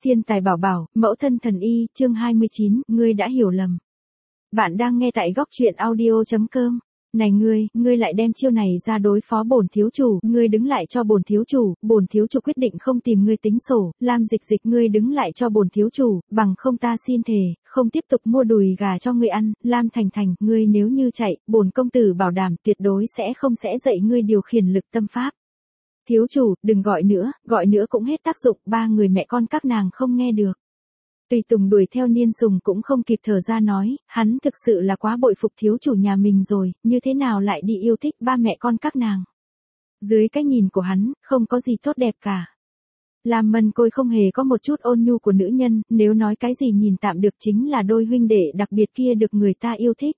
Thiên tài bảo bảo, mẫu thân thần y, chương 29, ngươi đã hiểu lầm. Bạn đang nghe tại góc truyện audio.com. Này ngươi lại đem chiêu này ra đối phó bổn thiếu chủ, ngươi đứng lại cho bổn thiếu chủ quyết định không tìm ngươi tính sổ, Lam Dịch Dịch ngươi đứng lại cho bổn thiếu chủ, bằng không ta xin thề, không tiếp tục mua đùi gà cho ngươi ăn, Lam Thành Thành, ngươi nếu như chạy, bổn công tử bảo đảm tuyệt đối sẽ không dạy ngươi điều khiển lực tâm pháp. Thiếu chủ, đừng gọi nữa cũng hết tác dụng, ba người mẹ con các nàng không nghe được. Tùy Tùng đuổi theo Niên Sùng cũng không kịp thở ra nói, hắn thực sự là quá bội phục thiếu chủ nhà mình rồi, như thế nào lại đi yêu thích ba mẹ con các nàng. Dưới cái nhìn của hắn, không có gì tốt đẹp cả. Lam Mân Côi không hề có một chút ôn nhu của nữ nhân, nếu nói cái gì nhìn tạm được chính là đôi huynh đệ đặc biệt kia được người ta yêu thích.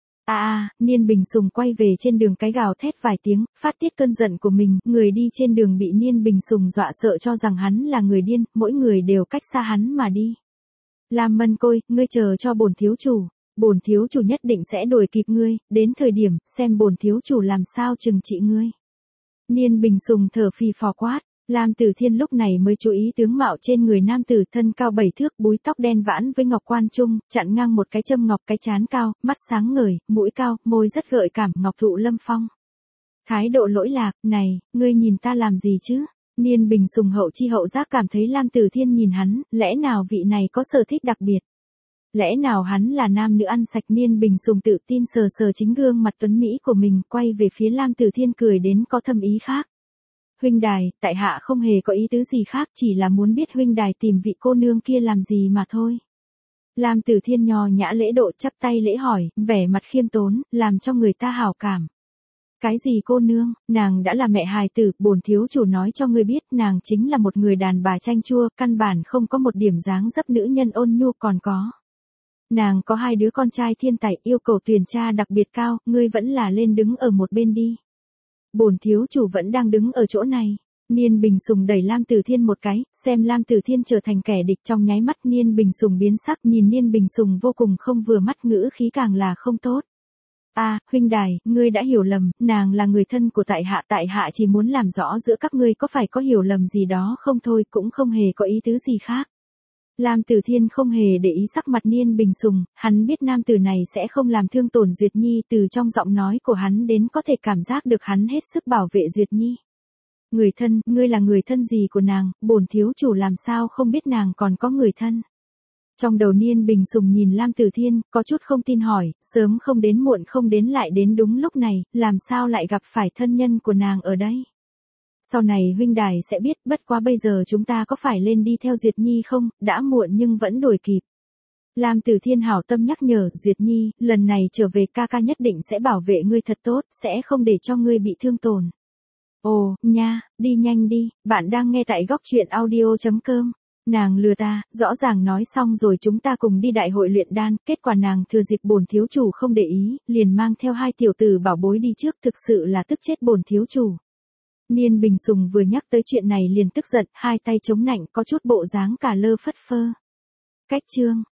Niên Bình Sùng quay về trên đường cái gào thét vài tiếng, phát tiết cơn giận của mình, người đi trên đường bị Niên Bình Sùng dọa sợ cho rằng hắn là người điên, mỗi người đều cách xa hắn mà đi. Lam Mân Côi, ngươi chờ cho bổn thiếu chủ nhất định sẽ đuổi kịp ngươi, đến thời điểm, xem bổn thiếu chủ làm sao trừng trị ngươi. Niên Bình Sùng thở phì phò quát. Lam Tử Thiên lúc này mới chú ý tướng mạo trên người nam tử, thân cao 7 thước, búi tóc đen vãn với ngọc quan trung, chặn ngang một cái châm ngọc, cái trán cao, mắt sáng ngời, mũi cao, môi rất gợi cảm, ngọc thụ lâm phong. Thái độ lỗi lạc, này, ngươi nhìn ta làm gì chứ? Niên Bình Sùng hậu chi hậu giác cảm thấy Lam Tử Thiên nhìn hắn, lẽ nào vị này có sở thích đặc biệt? Lẽ nào hắn là nam nữ ăn sạch? Niên Bình Sùng tự tin sờ chính gương mặt tuấn mỹ của mình, quay về phía Lam Tử Thiên cười đến có thâm ý khác. Huynh đài, tại hạ không hề có ý tứ gì khác, chỉ là muốn biết huynh đài tìm vị cô nương kia làm gì mà thôi. Lam Tử Thiên nho nhã lễ độ, chắp tay lễ hỏi, vẻ mặt khiêm tốn, làm cho người ta hảo cảm. Cái gì cô nương, nàng đã là mẹ hài tử, bổn thiếu chủ nói cho ngươi biết, nàng chính là một người đàn bà chanh chua, căn bản không có một điểm dáng dấp nữ nhân ôn nhu, còn có. Nàng có 2 đứa con trai thiên tài, yêu cầu tuyển tra đặc biệt cao, ngươi vẫn là lên đứng ở một bên đi. Bổn thiếu chủ vẫn đang đứng ở chỗ này. Niên Bình Sùng đẩy Lam Tử Thiên một cái, xem Lam Tử Thiên trở thành kẻ địch, trong nháy mắt Niên Bình Sùng biến sắc, nhìn Niên Bình Sùng vô cùng không vừa mắt, ngữ khí càng là không tốt. Huynh đài, ngươi đã hiểu lầm, nàng là người thân của tại hạ chỉ muốn làm rõ giữa các ngươi có phải có hiểu lầm gì đó không thôi, cũng không hề có ý tứ gì khác. Lam Tử Thiên không hề để ý sắc mặt Niên Bình Sùng, hắn biết nam tử này sẽ không làm thương tổn Duyệt Nhi, từ trong giọng nói của hắn đến có thể cảm giác được hắn hết sức bảo vệ Duyệt Nhi. Người thân, ngươi là người thân gì của nàng, bổn thiếu chủ làm sao không biết nàng còn có người thân. Trong đầu Niên Bình Sùng nhìn Lam Tử Thiên, có chút không tin hỏi, sớm không đến muộn không đến lại đến đúng lúc này, làm sao lại gặp phải thân nhân của nàng ở đây. Sau này huynh đài sẽ biết, bất quá bây giờ chúng ta có phải lên đi theo Duyệt Nhi không, đã muộn nhưng vẫn đuổi kịp. Lam Tử Thiên hảo tâm nhắc nhở, Duyệt Nhi, lần này trở về ca ca nhất định sẽ bảo vệ ngươi thật tốt, sẽ không để cho ngươi bị thương tổn. Ồ, nha, đi nhanh đi, bạn đang nghe tại góc truyện audio.com. Nàng lừa ta, rõ ràng nói xong rồi chúng ta cùng đi đại hội luyện đan, kết quả nàng thừa dịp bổn thiếu chủ không để ý, liền mang theo 2 tiểu tử bảo bối đi trước, thực sự là tức chết bổn thiếu chủ. Niên Bình Sùng vừa nhắc tới chuyện này liền tức giận, 2 tay chống nạnh, có chút bộ dáng cả lơ phất phơ. Cách chương